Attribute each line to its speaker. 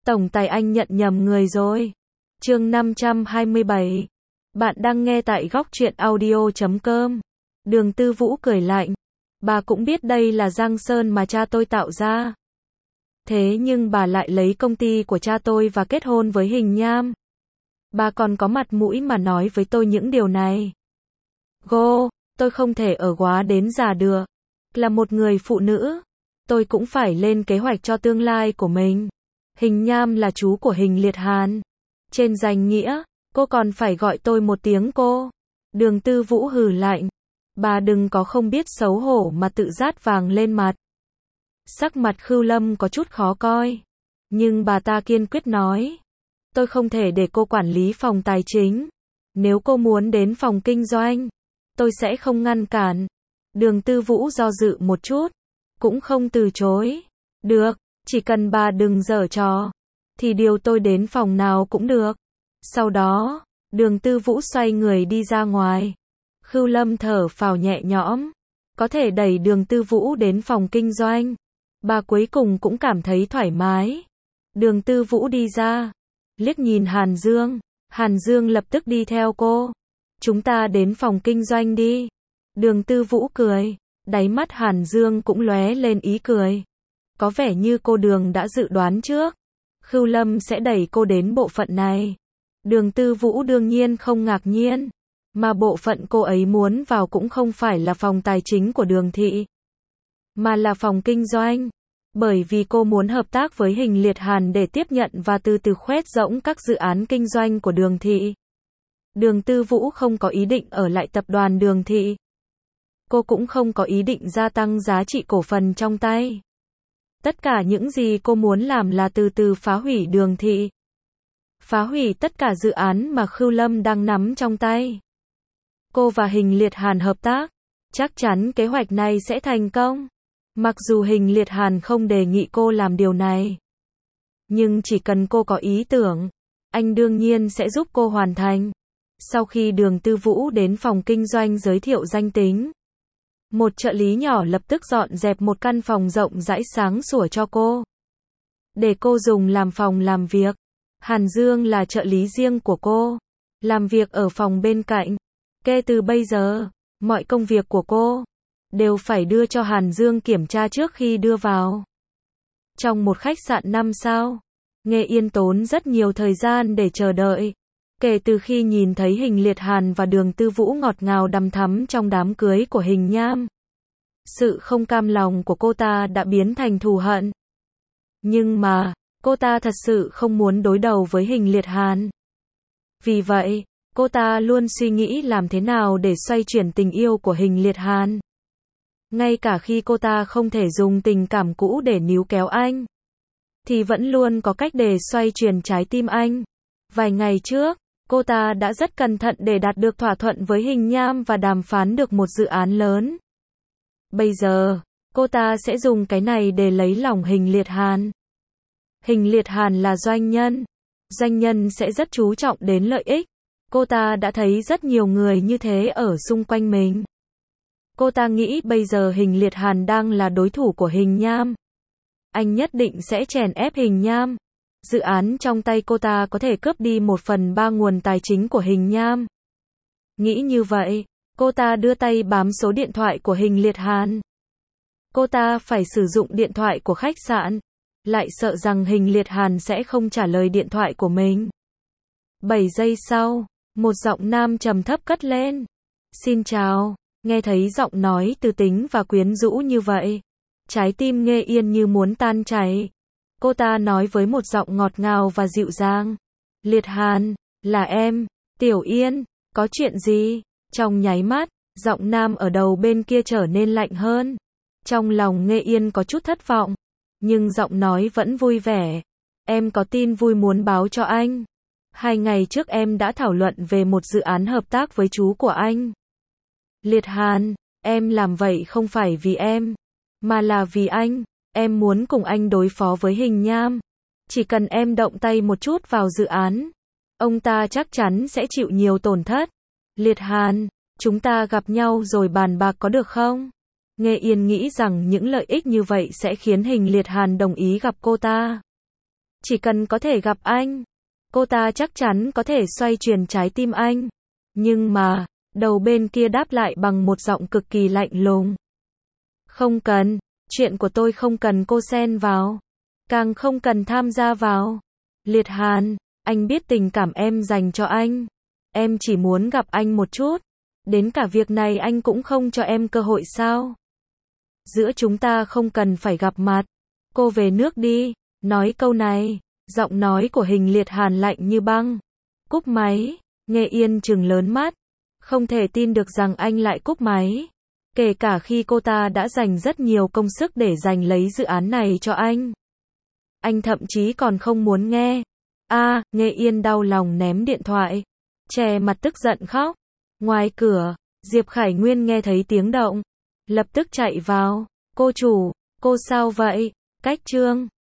Speaker 1: Tổng tài anh nhận nhầm người rồi. Chương 527. Bạn đang nghe tại góc truyện audio.com. Đường Tư Vũ cười lạnh. Bà cũng biết đây là Giang Sơn mà cha tôi tạo ra. Thế nhưng bà lại lấy công ty của cha tôi và kết hôn với Hình Nham. Bà còn có mặt mũi mà nói với tôi những điều này. Tôi không thể ở quá đến già được. Là một người phụ nữ, tôi cũng phải lên kế hoạch cho tương lai của mình. Hình Nham là chú của Hình Liệt Hàn. Trên danh nghĩa, cô còn phải gọi tôi một tiếng cô. Đường Tư Vũ hừ lạnh. Bà đừng có không biết xấu hổ mà tự dát vàng lên mặt. Sắc mặt Khưu Lâm có chút khó coi. Nhưng bà ta kiên quyết nói. Tôi không thể để cô quản lý phòng tài chính. Nếu cô muốn đến phòng kinh doanh, tôi sẽ không ngăn cản. Đường Tư Vũ do dự một chút, cũng không từ chối. Được, chỉ cần bà đừng giở trò, thì điều tôi đến phòng nào cũng được. Sau đó, Đường Tư Vũ xoay người đi ra ngoài. Khưu Lâm thở phào nhẹ nhõm, có thể đẩy Đường Tư Vũ đến phòng kinh doanh. Bà cuối cùng cũng cảm thấy thoải mái. Đường Tư Vũ đi ra, liếc nhìn Hàn Dương. Hàn Dương lập tức đi theo cô. Chúng ta đến phòng kinh doanh đi. Đường Tư Vũ cười, đáy mắt Hàn Dương cũng lóe lên ý cười. Có vẻ như cô Đường đã dự đoán trước. Khưu Lâm sẽ đẩy cô đến bộ phận này. Đường Tư Vũ đương nhiên không ngạc nhiên. Mà bộ phận cô ấy muốn vào cũng không phải là phòng tài chính của Đường thị, mà là phòng kinh doanh. Bởi vì cô muốn hợp tác với Hình Liệt Hàn để tiếp nhận và từ từ khoét rỗng các dự án kinh doanh của Đường thị. Đường Tư Vũ không có ý định ở lại tập đoàn Đường thị. Cô cũng không có ý định gia tăng giá trị cổ phần trong tay. Tất cả những gì cô muốn làm là từ từ phá hủy Đường thị. Phá hủy tất cả dự án mà Khưu Lâm đang nắm trong tay. Cô và Hình Liệt Hàn hợp tác, chắc chắn kế hoạch này sẽ thành công. Mặc dù Hình Liệt Hàn không đề nghị cô làm điều này, nhưng chỉ cần cô có ý tưởng, anh đương nhiên sẽ giúp cô hoàn thành. Sau khi Đường Tư Vũ đến phòng kinh doanh giới thiệu danh tính, một trợ lý nhỏ lập tức dọn dẹp một căn phòng rộng rãi sáng sủa cho cô, để cô dùng làm phòng làm việc. Hàn Dương là trợ lý riêng của cô, làm việc ở phòng bên cạnh. Kể từ bây giờ, mọi công việc của cô đều phải đưa cho Hàn Dương kiểm tra trước khi đưa vào. Trong một khách sạn 5 sao, Nghệ Yên tốn rất nhiều thời gian để chờ đợi. Kể từ khi nhìn thấy Hình Liệt Hàn và Đường Tư Vũ ngọt ngào đắm thắm trong đám cưới của Hình Nham, sự không cam lòng của cô ta đã biến thành thù hận. Nhưng mà, cô ta thật sự không muốn đối đầu với Hình Liệt Hàn. Vì vậy, cô ta luôn suy nghĩ làm thế nào để xoay chuyển tình yêu của Hình Liệt Hàn. Ngay cả khi cô ta không thể dùng tình cảm cũ để níu kéo anh, thì vẫn luôn có cách để xoay chuyển trái tim anh. Vài ngày trước, cô ta đã rất cẩn thận để đạt được thỏa thuận với Hình Nham và đàm phán được một dự án lớn. Bây giờ, cô ta sẽ dùng cái này để lấy lòng Hình Liệt Hàn. Hình Liệt Hàn là doanh nhân. Doanh nhân sẽ rất chú trọng đến lợi ích. Cô ta đã thấy rất nhiều người như thế ở xung quanh mình. Cô ta nghĩ bây giờ Hình Liệt Hàn đang là đối thủ của Hình Nham. Anh nhất định sẽ chèn ép Hình Nham. Dự án trong tay cô ta có thể cướp đi 1/3 nguồn tài chính của Hình Nham. Nghĩ như vậy, cô ta đưa tay bám số điện thoại của Hình Liệt Hàn. Cô ta phải sử dụng điện thoại của khách sạn, lại sợ rằng Hình Liệt Hàn sẽ không trả lời điện thoại của mình. 7 giây sau, một giọng nam trầm thấp cất lên. Xin chào. Nghe thấy giọng nói từ tính và quyến rũ như vậy, trái tim Nghệ Yên như muốn tan chảy. Cô ta nói với một giọng ngọt ngào và dịu dàng. Liệt Hàn, là em, Tiểu Yên, có chuyện gì? Trong nháy mắt, giọng nam ở đầu bên kia trở nên lạnh hơn. Trong lòng Nghệ Yên có chút thất vọng, nhưng giọng nói vẫn vui vẻ. Em có tin vui muốn báo cho anh. 2 ngày trước em đã thảo luận về một dự án hợp tác với chú của anh. Liệt Hàn, em làm vậy không phải vì em, mà là vì anh. Em muốn cùng anh đối phó với Hình Nham. Chỉ cần em động tay một chút vào dự án, ông ta chắc chắn sẽ chịu nhiều tổn thất. Liệt Hàn, chúng ta gặp nhau rồi bàn bạc có được không? Nghệ Yên nghĩ rằng những lợi ích như vậy sẽ khiến Hình Liệt Hàn đồng ý gặp cô ta. Chỉ cần có thể gặp anh, cô ta chắc chắn có thể xoay chuyển trái tim anh. Nhưng mà, đầu bên kia đáp lại bằng một giọng cực kỳ lạnh lùng. Không cần, chuyện của tôi không cần cô xen vào. Càng không cần tham gia vào. Liệt Hàn, anh biết tình cảm em dành cho anh. Em chỉ muốn gặp anh một chút. Đến cả việc này anh cũng không cho em cơ hội sao? Giữa chúng ta không cần phải gặp mặt. Cô về nước đi. Nói câu này, giọng nói của Hình Liệt Hàn lạnh như băng. Cúp máy, Nghe Yên trừng lớn mắt. Không thể tin được rằng anh lại cúp máy. Kể cả khi cô ta đã dành rất nhiều công sức để giành lấy dự án này cho anh. Anh thậm chí còn không muốn nghe. Nghe Yên đau lòng ném điện thoại. Che mặt tức giận khóc. Ngoài cửa, Diệp Khải Nguyên nghe thấy tiếng động. Lập tức chạy vào. Cô chủ, cô sao vậy? Cách chương